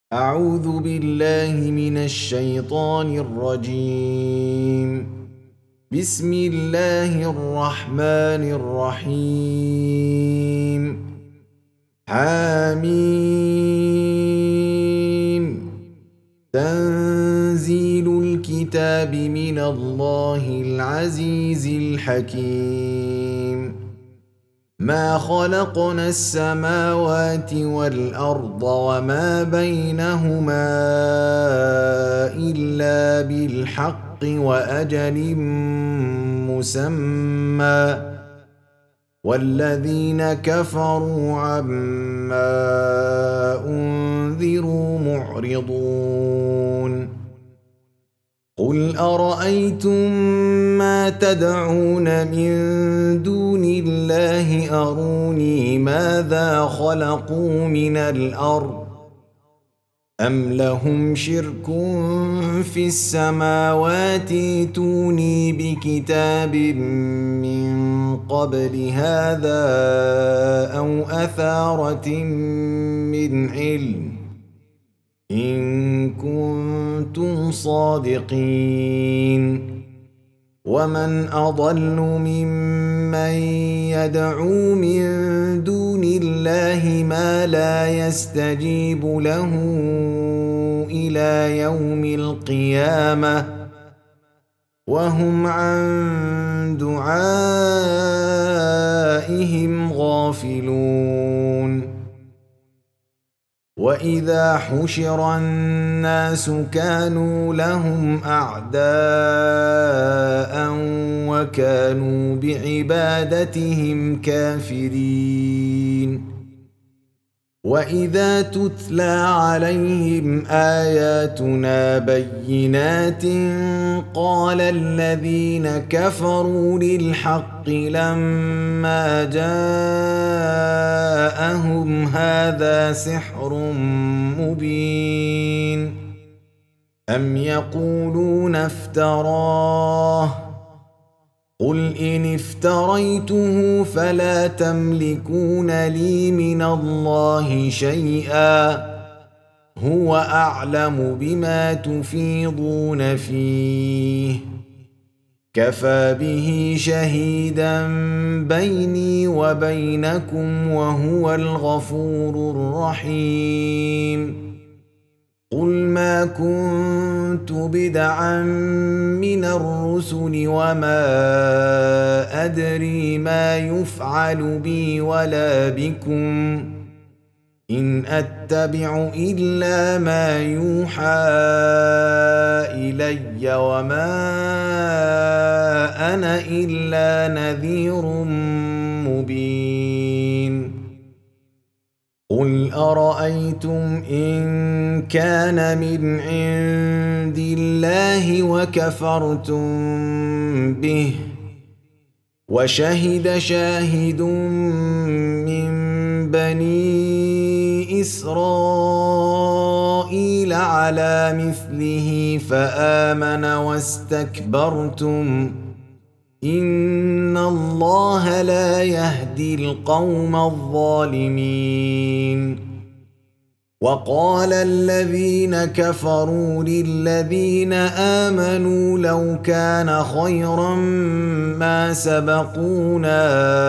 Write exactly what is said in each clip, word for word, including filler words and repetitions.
أعوذ بالله من الشيطان الرجيم. بسم الله الرحمن الرحيم. حميم. تنزيل الكتاب من الله العزيز الحكيم. ما خلقنا السماوات والأرض وما بينهما إلا بالحق وأجل مسمى، والذين كفروا عما أنذروا معرضون. قل أرأيتم ما تدعون من دون الله أروني ماذا خلقوا من الأرض أم لهم شرك في السماوات ائتوني بكتاب من قبل هذا أو أثارة من علم إن كنتم صادقين. ومن أضل ممن يدعو من دون الله ما لا يستجيب له إلى يوم القيامة وهم عن دعائهم غافلون. وإذا حشر الناس كانوا لهم أعداء وكانوا بعبادتهم كافرين. وإذا تتلى عليهم آياتنا بينات قال الذين كفروا للحق لما جاءهم هذا سحر مبين أم يقولون افتراه قل إن افتريته فلا تملكون لي من الله شيئا هو أعلم بما تفيضون فيه كفى به شهيدا بيني وبينكم وهو الغفور الرحيم. قل ما كنت بدعا من الرسل وما أدري ما يفعل بي ولا بكم إن أتبع إلا ما يوحى إلي وما أنا إلا نذير مبين. قل أرأيتم إن كان من عند الله وكفرتم به وشهد شاهد من بني إسرائيل على مثله فآمن واستكبرتم إن الله لا يهدي القوم الظالمين. وقال الذين كفروا للذين آمنوا لو كان خيرا ما سبقونا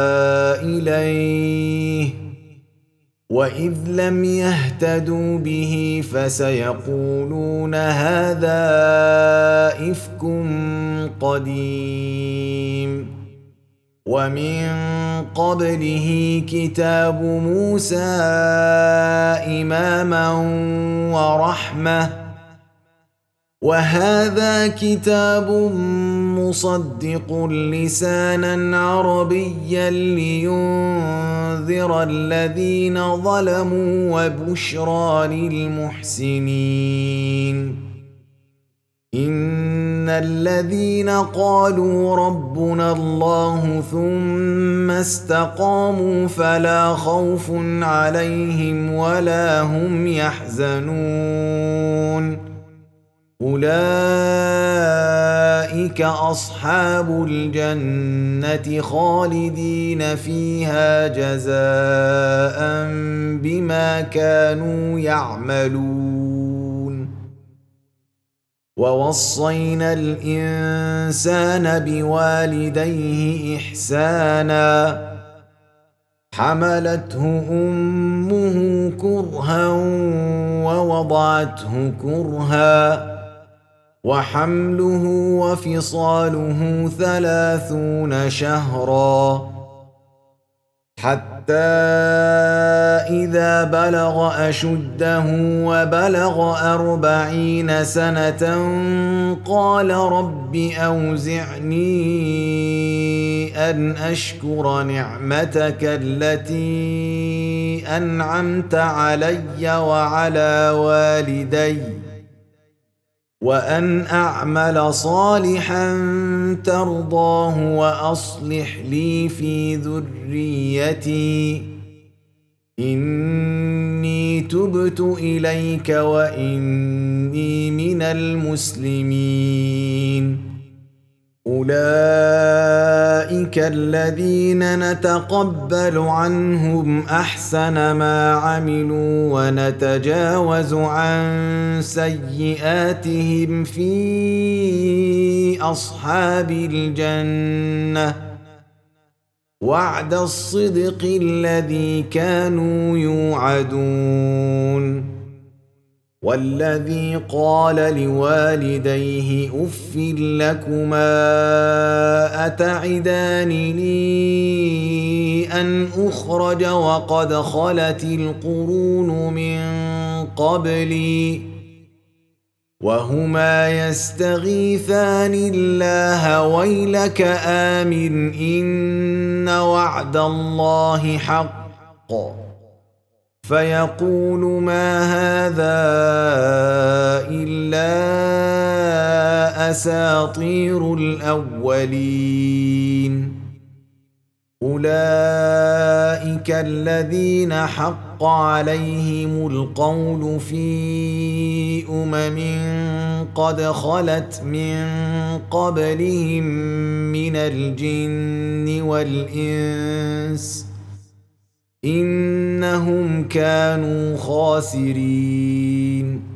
إليه وإذ لم يهتدوا به فسيقولون هذا إفك قديم. ومن قبله كتاب موسى إماما ورحمة وهذا كتاب مصدق لسانا عربيا لينذر الذين ظلموا وبشرى للمحسنين. إن الذين قالوا ربنا الله ثم استقاموا فلا خوف عليهم ولا هم يحزنون أولئك أصحاب الجنة خالدين فيها جزاء بما كانوا يعملون. ووصينا الإنسان بوالديه إحسانا حملته أمه كرها ووضعته كرها وحمله وفصاله ثلاثون شهرا حتى إذا بلغ أشده وبلغ أربعين سنة قال رب أوزعني أن أشكر نعمتك التي أنعمت علي وعلى والدي وأن أعمل صالحا ترضاه وأصلح لي في ذريتي إني تبت إليك وإني من المسلمين أولئك الذين نتقبل عنهم أحسن ما عملوا ونتجاوز عن سيئاتهم في أصحاب الجنة وعد الصدق الذي كانوا يوعدون والذي قال لوالديه أف لكما أتعدانني أن أخرج وقد خلت القرون من قبلي وهما يستغيثان الله ويلك آمن إن وعد الله حق فيقول ما هذا إلا أساطير الأولين أولئك الذين حق عليهم القول في أمم قد خلت من قبلهم من الجن والإنس إنهم كانوا خاسرين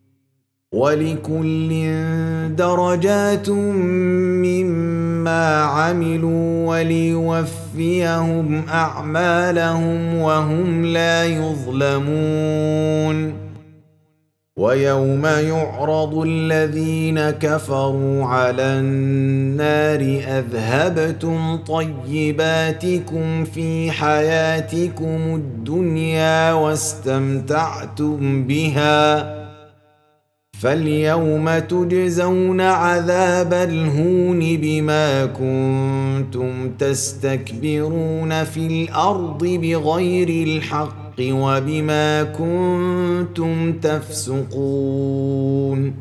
ولكل درجات مما عملوا وليوفيهم أعمالهم وهم لا يظلمون ويوم يعرض الذين كفروا على النار أذهبتم طيباتكم في حياتكم الدنيا واستمتعتم بها فاليوم تجزون عذاب الهون بما كنتم تستكبرون في الأرض بغير الحق وبما كنتم تفسقون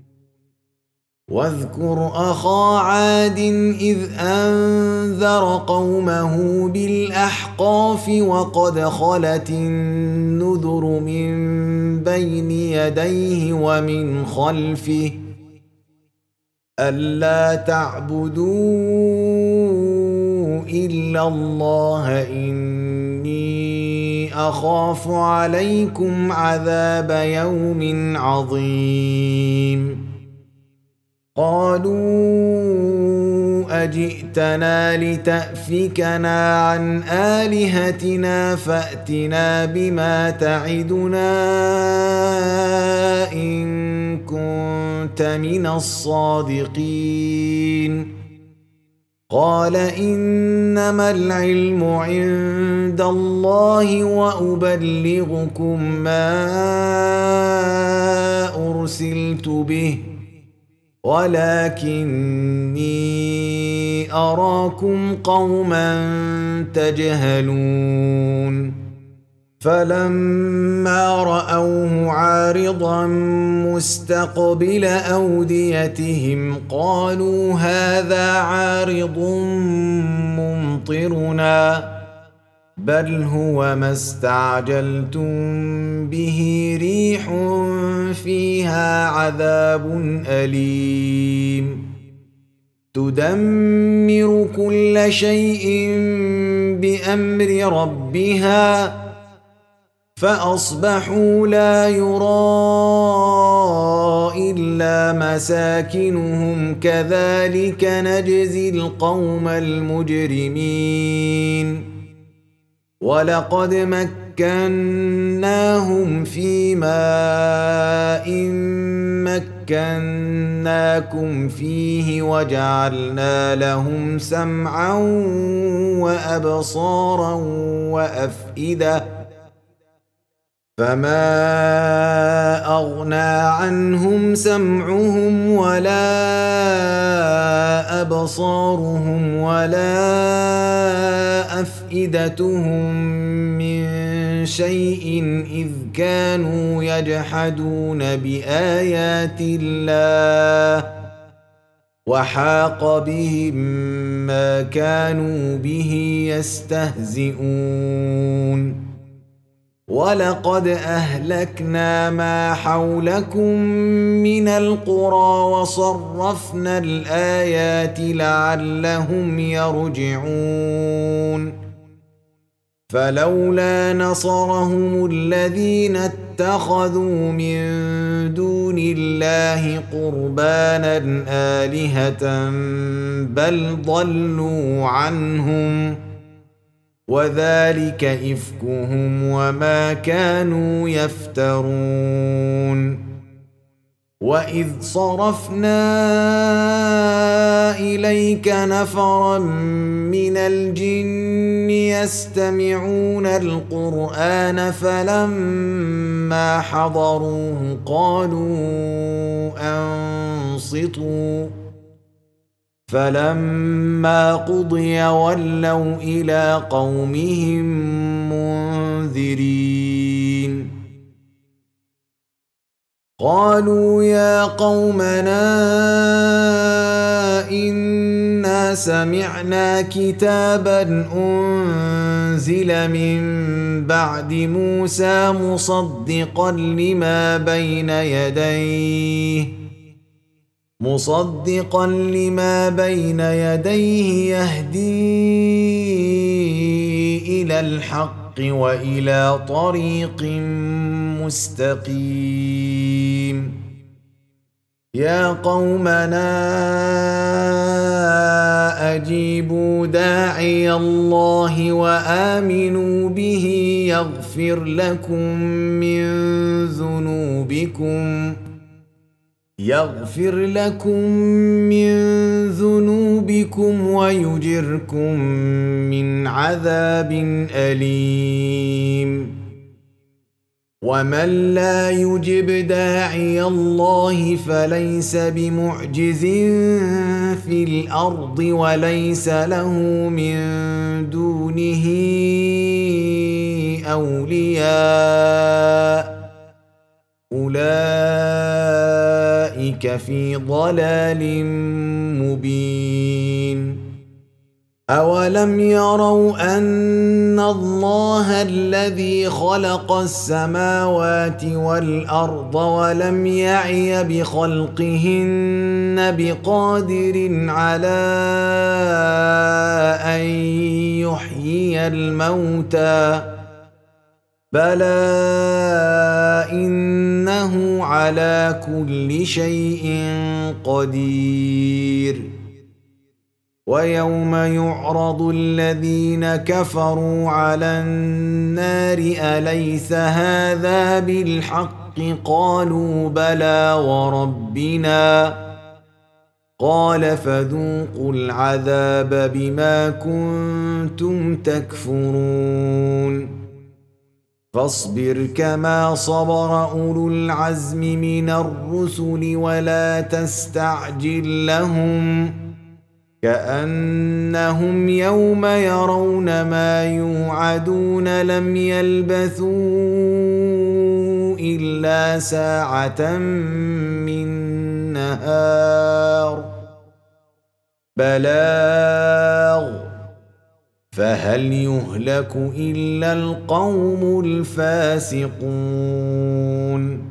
واذكر أخا عاد إذ أنذر قومه بالأحقاف وقد خلت النذر من بين يديه ومن خلفه ألا تعبدوا إلا الله إني أخاف عليكم عذاب يوم عظيم قالوا أجئتنا لتأفكنا عن آلهتنا فأتنا بما تعدنا إن كنت من الصادقين قال إنما العلم عند الله وأبلغكم ما أرسلت به ولكني أراكم قوما تجهلون فلما رأوه عارضا مستقبل أوديتهم قالوا هذا عارض ممطرنا بل هو ما استعجلتم به ريح فيها عذاب أليم تدمر كل شيء بأمر ربها فأصبحوا لا يرى إلا مساكنهم كذلك نجزي القوم المجرمين ولقد مكناهم في ماء مكناكم فيه وجعلنا لهم سمعا وأبصارا وأفئدة فما أغنى عنهم سمعهم ولا أبصارهم ولا أفئدتهم من شيء إذ كانوا يجحدون بآيات الله وحاق بهم ما كانوا به يستهزئون ولقد أهلكنا ما حولكم من القرى وصرفنا الآيات لعلهم يرجعون فلولا نصرهم الذين اتخذوا من دون الله قربانا آلهة بل ضلوا عنهم وذلك إفكهم وما كانوا يفترون وإذ صرفنا إليك نفرا من الجن يستمعون القرآن فلما حضروه قالوا أنصتوا فلما قضي ولوا إلى قومهم منذرين قالوا يا قومنا إنا سمعنا كتابا أنزل من بعد موسى مصدقا لما بين يديه مصدقا لما بين يديه يهدي إلى الحق وإلى طريق مستقيم يا قومنا أجيبوا داعي الله وآمنوا به يغفر لكم من ذنوبكم يغفر لكم من ذنوبكم ويجركم من عذاب أليم ومن لا يجب داعي الله فليس بمعجز في الأرض وليس له من دونه أولياء أولئك في ضلال مبين أولم يروا أن الله الذي خلق السماوات والأرض ولم يعي بخلقهن بقادر على أن يحيي الموتى بلى إنه على كل شيء قدير ويوم يعرض الذين كفروا على النار أليس هذا بالحق قالوا بلى وربنا قال فذوقوا العذاب بما كنتم تكفرون فاصبر كما صبر أولو العزم من الرسل ولا تستعجل لهم كأنهم يوم يرون ما يوعدون لم يلبثوا إلا ساعة من نهار بلاغ فهل يهلك إلا القوم الفاسقون